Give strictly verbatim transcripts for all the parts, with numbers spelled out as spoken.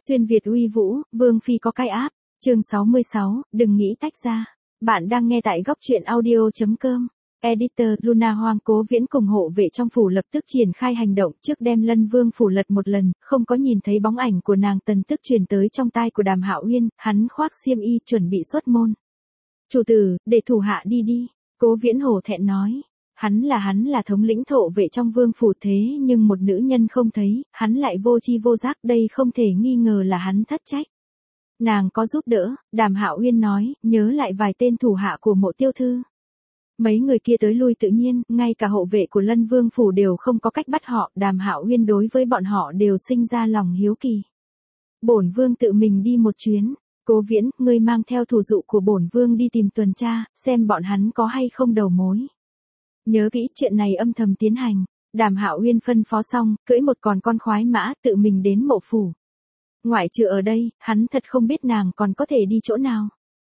Xuyên Việt uy vũ, Vương Phi có cái áp. Chương sáu mươi sáu, đừng nghĩ tách ra. Bạn đang nghe tại góc truyện audio chấm com. Editor Luna Hoang. Cố Viễn cùng hộ vệ trong phủ lập tức triển khai hành động, trước đem Lân Vương phủ lật một lần, không có nhìn thấy bóng ảnh của nàng tần tức truyền tới trong tai của Đàm Hạo Uyên, hắn khoác xiêm y chuẩn bị xuất môn. Chủ tử, để thủ hạ đi đi. Cố Viễn hổ thẹn nói. Hắn là hắn là thống lĩnh thhộ vệ trong vương phủ, thế nhưng một nữ nhân không thấy, hắn lại vô chi vô giác, đây không thể nghi ngờ là hắn thất trách. Nàng có giúp đỡ, Đàm Hạo Uyên nói, nhớ lại vài tên thủ hạ của Mộ Tiêu Thư. Mấy người kia tới lui tự nhiên, ngay cả hộ vệ của Lân Vương phủ đều không có cách bắt họ, Đàm Hạo Uyên đối với bọn họ đều sinh ra lòng hiếu kỳ. Bổn vương tự mình đi một chuyến. Cố Viễn, ngươi mang theo thủ dụ của bổn vương đi tìm tuần tra, xem bọn hắn có hay không đầu mối. Nhớ kỹ, chuyện này âm thầm tiến hành. Đàm Hạo Uyên phân phó xong, cưỡi một con con khoái mã, tự mình đến mộ phủ. Ngoại trừ ở đây, hắn thật không biết nàng còn có thể đi chỗ nào.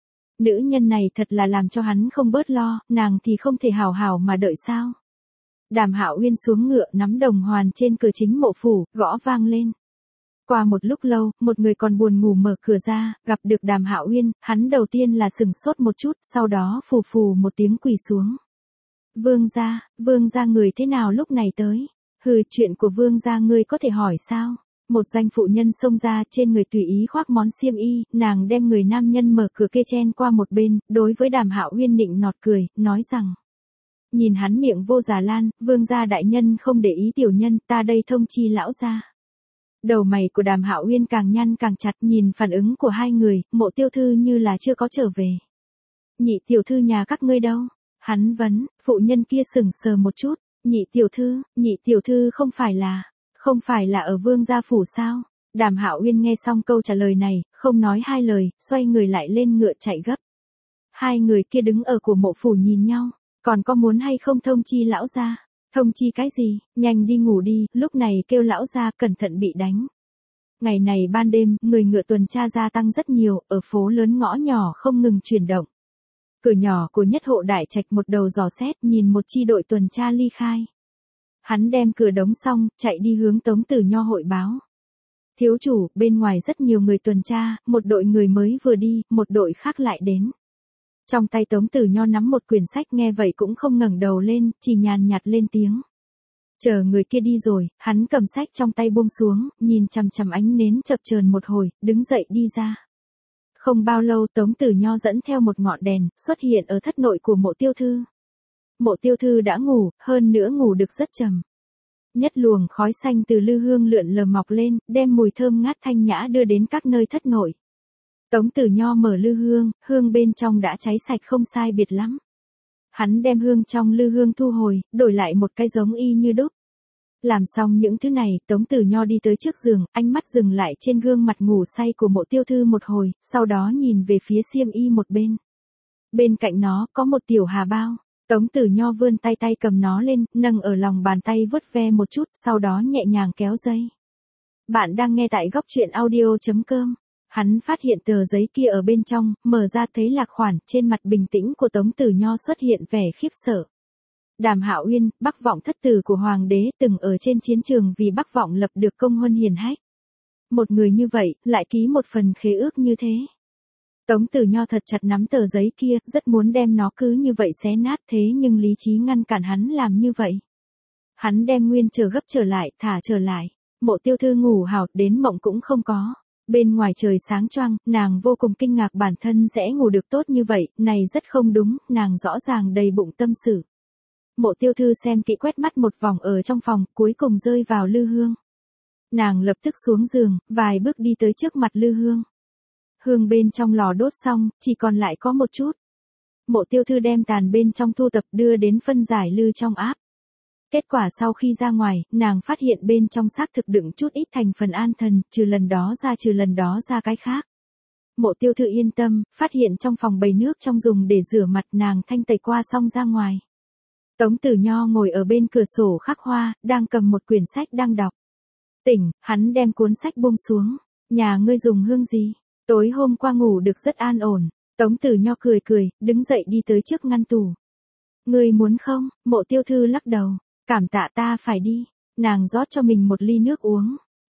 Nữ nhân này thật là làm cho hắn không bớt lo, nàng thì không thể hào hào mà đợi sao. Đàm Hạo Uyên xuống ngựa, nắm đồng hoàn trên cửa chính mộ phủ, gõ vang lên. Qua một lúc lâu, một người còn buồn ngủ mở cửa ra, gặp được Đàm Hạo Uyên, hắn đầu tiên là sừng sốt một chút, sau đó phù phù một tiếng quỳ xuống. Vương gia, vương gia người thế nào lúc này tới? Hừ, chuyện của vương gia ngươi có thể hỏi sao? Một danh phụ nhân xông ra, trên người tùy ý khoác món xiêm y, nàng đem người nam nhân mở cửa kê chen qua một bên, đối với Đàm Hạo Uyên nịnh nọt cười, nói rằng. Nhìn hắn miệng vô già lan, vương gia đại nhân không để ý tiểu nhân, ta đây thông chi lão gia. Đầu mày của Đàm Hạo Uyên càng nhăn càng chặt, nhìn phản ứng của hai người, Mộ Tiêu Thư như là chưa có trở về. Nhị tiểu thư nhà các ngươi đâu? Hắn vấn, phụ nhân kia sững sờ một chút, nhị tiểu thư, nhị tiểu thư không phải là, không phải là ở vương gia phủ sao? Đàm Hạo Uyên nghe xong câu trả lời này, không nói hai lời, xoay người lại lên ngựa chạy gấp. Hai người kia đứng ở của mộ phủ nhìn nhau, còn có muốn hay không thông chi lão gia? Thông chi cái gì, nhanh đi ngủ đi, lúc này kêu lão gia cẩn thận bị đánh. Ngày này ban đêm, người ngựa tuần tra gia tăng rất nhiều, ở phố lớn ngõ nhỏ không ngừng chuyển động. Cửa nhỏ của nhất hộ đại trạch một đầu dò xét, nhìn một chi đội tuần tra ly khai. Hắn đem cửa đóng xong, chạy đi hướng Tống Tử Nho hội báo. Thiếu chủ, bên ngoài rất nhiều người tuần tra, một đội người mới vừa đi, một đội khác lại đến. Trong tay Tống Tử Nho nắm một quyển sách, nghe vậy cũng không ngẩng đầu lên, chỉ nhàn nhạt lên tiếng. Chờ người kia đi rồi, hắn cầm sách trong tay buông xuống, nhìn chằm chằm ánh nến chập chờn một hồi, đứng dậy đi ra. Không bao lâu Tống Tử Nho dẫn theo một ngọn đèn, xuất hiện ở thất nội của Mộ Tiêu Thư. Mộ Tiêu Thư đã ngủ, hơn nữa ngủ được rất trầm. Nhất luồng khói xanh từ lư hương lượn lờ mọc lên, đem mùi thơm ngát thanh nhã đưa đến các nơi thất nội. Tống Tử Nho mở lư hương, hương bên trong đã cháy sạch không sai biệt lắm. Hắn đem hương trong lư hương thu hồi, đổi lại một cái giống y như đúc. Làm xong những thứ này, Tống Tử Nho đi tới trước giường, ánh mắt dừng lại trên gương mặt ngủ say của Mộ Tiêu Thư một hồi, sau đó nhìn về phía xiêm y một bên. Bên cạnh nó có một tiểu hà bao. Tống Tử Nho vươn tay tay cầm nó lên, nâng ở lòng bàn tay vuốt ve một chút, sau đó nhẹ nhàng kéo dây. Bạn đang nghe tại góc truyện audio chấm com. Hắn phát hiện tờ giấy kia ở bên trong, mở ra thấy là khoản, trên mặt bình tĩnh của Tống Tử Nho xuất hiện vẻ khiếp sợ. Đàm Hạo Uyên, Bắc Vọng thất tử của hoàng đế, từng ở trên chiến trường vì Bắc Vọng lập được công huân hiển hách. Một người như vậy, lại ký một phần khế ước như thế. Tống Tử Nho thật chặt nắm tờ giấy kia, rất muốn đem nó cứ như vậy xé nát, thế nhưng lý trí ngăn cản hắn làm như vậy. Hắn đem nguyên chờ gấp trở lại, thả trở lại. Mộ Tiêu Thư ngủ hảo, đến mộng cũng không có. Bên ngoài trời sáng choang, nàng vô cùng kinh ngạc bản thân sẽ ngủ được tốt như vậy, này rất không đúng, nàng rõ ràng đầy bụng tâm sự. Mộ Tiêu Thư xem kỹ quét mắt một vòng ở trong phòng, cuối cùng rơi vào lư hương. Nàng lập tức xuống giường, vài bước đi tới trước mặt lư hương. Hương bên trong lò đốt xong, chỉ còn lại có một chút. Mộ Tiêu Thư đem tàn bên trong thu tập đưa đến phân giải lư trong áp. Kết quả sau khi ra ngoài, nàng phát hiện bên trong xác thực đựng chút ít thành phần an thần, trừ lần đó ra trừ lần đó ra cái khác. Mộ Tiêu Thư yên tâm, phát hiện trong phòng bày nước trong dùng để rửa mặt, nàng thanh tẩy qua xong ra ngoài. Tống Tử Nho ngồi ở bên cửa sổ khắc hoa, đang cầm một quyển sách đang đọc. Tỉnh, hắn đem cuốn sách buông xuống. Nhà ngươi dùng hương gì? Tối hôm qua ngủ được rất an ổn. Tống Tử Nho cười cười, đứng dậy đi tới trước ngăn tủ. Ngươi muốn không? Mộ Tiêu Thư lắc đầu. Cảm tạ, ta phải đi. Nàng rót cho mình một ly nước uống.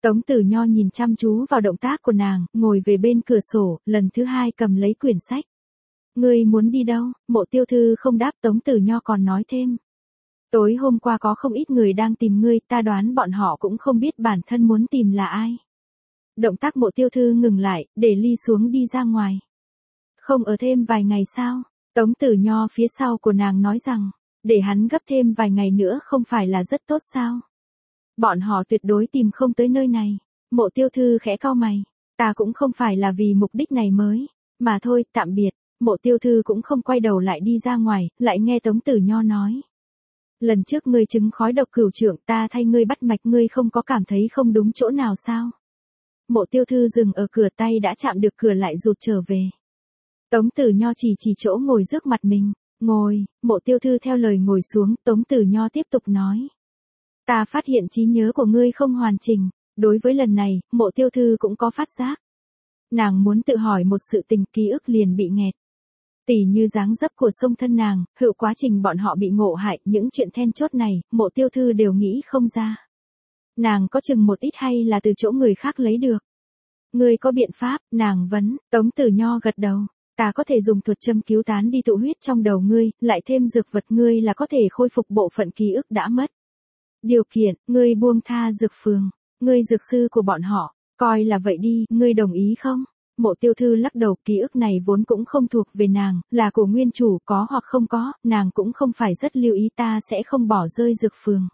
Tống Tử Nho nhìn chăm chú vào động tác của nàng, ngồi về bên cửa sổ, lần thứ hai cầm lấy quyển sách. Ngươi muốn đi đâu? Mộ Tiêu Thư không đáp. Tống Tử Nho còn nói thêm. Tối hôm qua có không ít người đang tìm ngươi, ta đoán bọn họ cũng không biết bản thân muốn tìm là ai. Động tác Mộ Tiêu Thư ngừng lại, để ly xuống đi ra ngoài. Không ở thêm vài ngày sao? Tống Tử Nho phía sau của nàng nói rằng, để hắn gấp thêm vài ngày nữa không phải là rất tốt sao? Bọn họ tuyệt đối tìm không tới nơi này. Mộ Tiêu Thư khẽ cau mày. Ta cũng không phải là vì mục đích này mới. Mà thôi, tạm biệt. Mộ Tiêu Thư cũng không quay đầu lại đi ra ngoài, lại nghe Tống Tử Nho nói. Lần trước ngươi chứng khói độc cửu trưởng, ta thay ngươi bắt mạch, ngươi không có cảm thấy không đúng chỗ nào sao? Mộ Tiêu Thư dừng ở cửa, tay đã chạm được cửa lại rụt trở về. Tống Tử Nho chỉ chỉ chỗ ngồi trước mặt mình. Ngồi. Mộ Tiêu Thư theo lời ngồi xuống. Tống Tử Nho tiếp tục nói. Ta phát hiện trí nhớ của ngươi không hoàn chỉnh. Đối với lần này, Mộ Tiêu Thư cũng có phát giác. Nàng muốn tự hỏi một sự tình, ký ức liền bị nghẹt. Tỉ như dáng dấp của song thân nàng, hữu quá trình bọn họ bị ngộ hại, những chuyện then chốt này, Mộ Tiêu Thư đều nghĩ không ra. Nàng có chừng một ít hay là từ chỗ người khác lấy được? Ngươi có biện pháp? Nàng vấn. Tống Tử Nho gật đầu. Ta có thể dùng thuật châm cứu tán đi tụ huyết trong đầu ngươi, lại thêm dược vật ngươi là có thể khôi phục bộ phận ký ức đã mất. Điều kiện, ngươi buông tha dược phường, ngươi dược sư của bọn họ, coi là vậy đi, ngươi đồng ý không? Mộ Tiêu Thư lắc đầu, ký ức này vốn cũng không thuộc về nàng, là của nguyên chủ, có hoặc không có, nàng cũng không phải rất lưu ý, ta sẽ không bỏ rơi dược phường.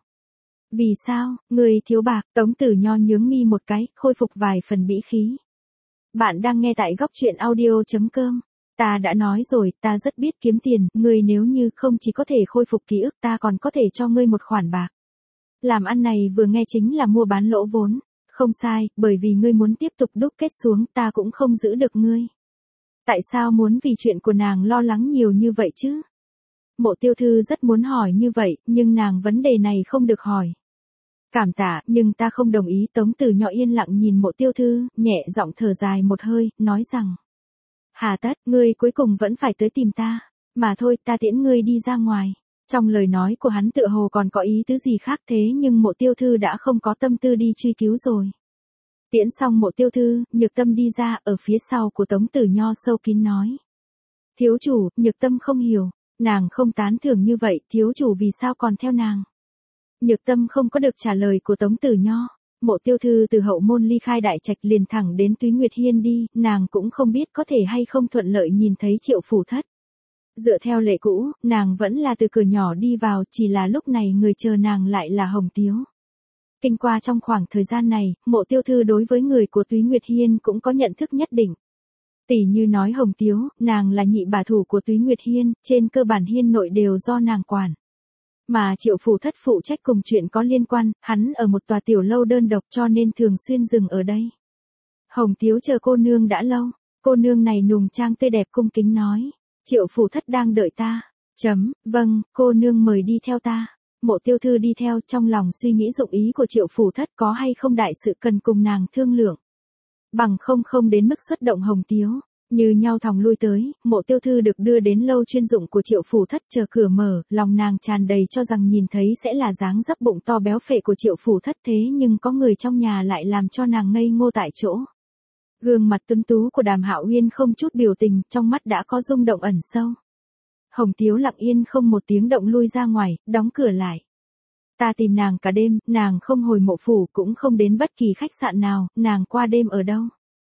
Vì sao? Ngươi thiếu bạc. Tống Tử Nho nhướng mi một cái, khôi phục vài phần bĩ khí. Bạn đang nghe tại góc truyện audio chấm com. Ta đã nói rồi, ta rất biết kiếm tiền, ngươi nếu như không chỉ có thể khôi phục ký ức, ta còn có thể cho ngươi một khoản bạc. Làm ăn này vừa nghe chính là mua bán lỗ vốn. Không sai, bởi vì ngươi muốn tiếp tục đúc kết xuống, ta cũng không giữ được ngươi. Tại sao muốn vì chuyện của nàng lo lắng nhiều như vậy chứ? Mộ Tiêu Thư rất muốn hỏi như vậy, nhưng nàng vấn đề này không được hỏi. Cảm tạ, nhưng ta không đồng ý. Tống Tử Nho yên lặng nhìn Mộ Tiêu Thư, nhẹ giọng thở dài một hơi, nói rằng. Hà tất, ngươi cuối cùng vẫn phải tới tìm ta. Mà thôi, ta tiễn ngươi đi ra ngoài. Trong lời nói của hắn tựa hồ còn có ý tứ gì khác, thế nhưng Mộ Tiêu Thư đã không có tâm tư đi truy cứu rồi. Tiễn xong Mộ Tiêu Thư, Nhược Tâm đi ra, ở phía sau của Tống Tử Nho sâu kín nói. Thiếu chủ, Nhược Tâm không hiểu, nàng không tán thưởng như vậy, thiếu chủ vì sao còn theo nàng? Nhược Tâm không có được trả lời của Tống Tử Nho. Mộ Tiêu Thư từ hậu môn ly khai đại trạch liền thẳng đến Túy Nguyệt Hiên đi, nàng cũng không biết có thể hay không thuận lợi nhìn thấy Triệu Phủ Thất. Dựa theo lệ cũ, nàng vẫn là từ cửa nhỏ đi vào, chỉ là lúc này người chờ nàng lại là Hồng Tiếu. Kinh qua trong khoảng thời gian này, Mộ Tiêu Thư đối với người của Túy Nguyệt Hiên cũng có nhận thức nhất định. Tỷ như nói Hồng Tiếu, nàng là nhị bà thủ của Túy Nguyệt Hiên, trên cơ bản hiên nội đều do nàng quản. Mà Triệu Phủ Thất phụ trách cùng chuyện có liên quan, hắn ở một tòa tiểu lâu đơn độc cho nên thường xuyên dừng ở đây. Hồng Tiếu chờ cô nương đã lâu, cô nương này nùng trang tươi đẹp cung kính nói. Triệu Phủ Thất đang đợi ta. Chấm, vâng, cô nương mời đi theo ta. Mộ Tiêu Thư đi theo, trong lòng suy nghĩ dụng ý của Triệu Phủ Thất có hay không đại sự cần cùng nàng thương lượng. Bằng không không đến mức xuất động Hồng Tiếu. Như nhau thòng lui tới, Mộ Tiêu Thư được đưa đến lâu chuyên dụng của Triệu Phủ Thất, chờ cửa mở, lòng nàng tràn đầy cho rằng nhìn thấy sẽ là dáng dấp bụng to béo phệ của Triệu Phủ Thất, thế nhưng có người trong nhà lại làm cho nàng ngây ngô tại chỗ. Gương mặt tuấn tú của Đàm Hạo Uyên không chút biểu tình, trong mắt đã có rung động ẩn sâu. Hồng Tiếu lặng yên không một tiếng động lui ra ngoài, đóng cửa lại. Ta tìm nàng cả đêm, nàng không hồi mộ phủ, cũng không đến bất kỳ khách sạn nào, nàng qua đêm ở đâu?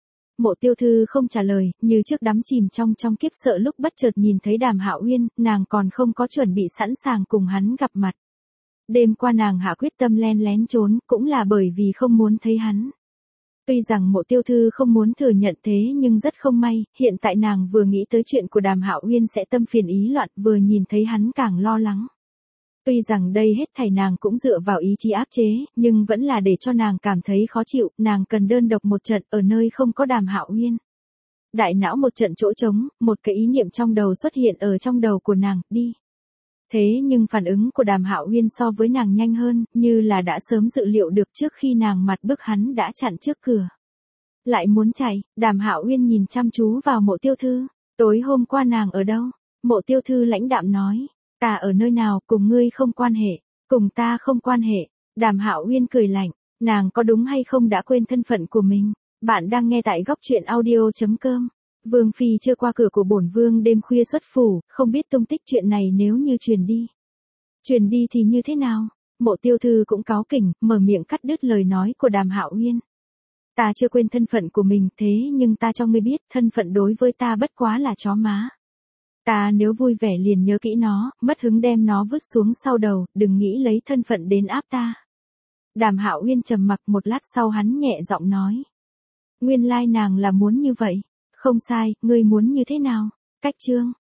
Mộ Tiêu Thư không trả lời, như trước đắm chìm trong trong kiếp sợ, lúc bất chợt nhìn thấy Đàm Hạo Uyên, nàng còn không có chuẩn bị sẵn sàng cùng hắn gặp mặt. Đêm qua nàng hạ quyết tâm len lén trốn, cũng là bởi vì không muốn thấy hắn. Tuy rằng Mộ Tiêu Thư không muốn thừa nhận thế nhưng rất không may, hiện tại nàng vừa nghĩ tới chuyện của Đàm Hạo Uyên sẽ tâm phiền ý loạn, vừa nhìn thấy hắn càng lo lắng. Tuy rằng đây hết thảy nàng cũng dựa vào ý chí áp chế, nhưng vẫn là để cho nàng cảm thấy khó chịu, nàng cần đơn độc một trận ở nơi không có Đàm Hạo Uyên. Đại não một trận chỗ trống, một cái ý niệm trong đầu xuất hiện ở trong đầu của nàng, đi. Thế nhưng phản ứng của Đàm Hạo Uyên so với nàng nhanh hơn, như là đã sớm dự liệu được trước khi nàng mặt bước hắn đã chặn trước cửa. Lại muốn chạy, Đàm Hạo Uyên nhìn chăm chú vào Mộ Tiêu Thư. Tối hôm qua nàng ở đâu? Mộ Tiêu Thư lãnh đạm nói. Ta ở nơi nào, cùng ngươi không quan hệ, cùng ta không quan hệ. Đàm Hạo Uyên cười lạnh. Nàng có đúng hay không đã quên thân phận của mình? Bạn đang nghe tại góc truyện audio.com. Vương phi chưa qua cửa của bổn vương đêm khuya xuất phủ, không biết tung tích chuyện này nếu như truyền đi. Truyền đi thì như thế nào? Mộ Tiêu Thư cũng cáu kỉnh, mở miệng cắt đứt lời nói của Đàm Hạo Uyên. Ta chưa quên thân phận của mình, thế nhưng ta cho ngươi biết, thân phận đối với ta bất quá là chó má. Ta nếu vui vẻ liền nhớ kỹ nó, mất hứng đem nó vứt xuống sau đầu, đừng nghĩ lấy thân phận đến áp ta. Đàm Hạo Uyên trầm mặc một lát sau hắn nhẹ giọng nói. Nguyên lai nàng là muốn như vậy. Không sai, ngươi muốn như thế nào? Cách chương.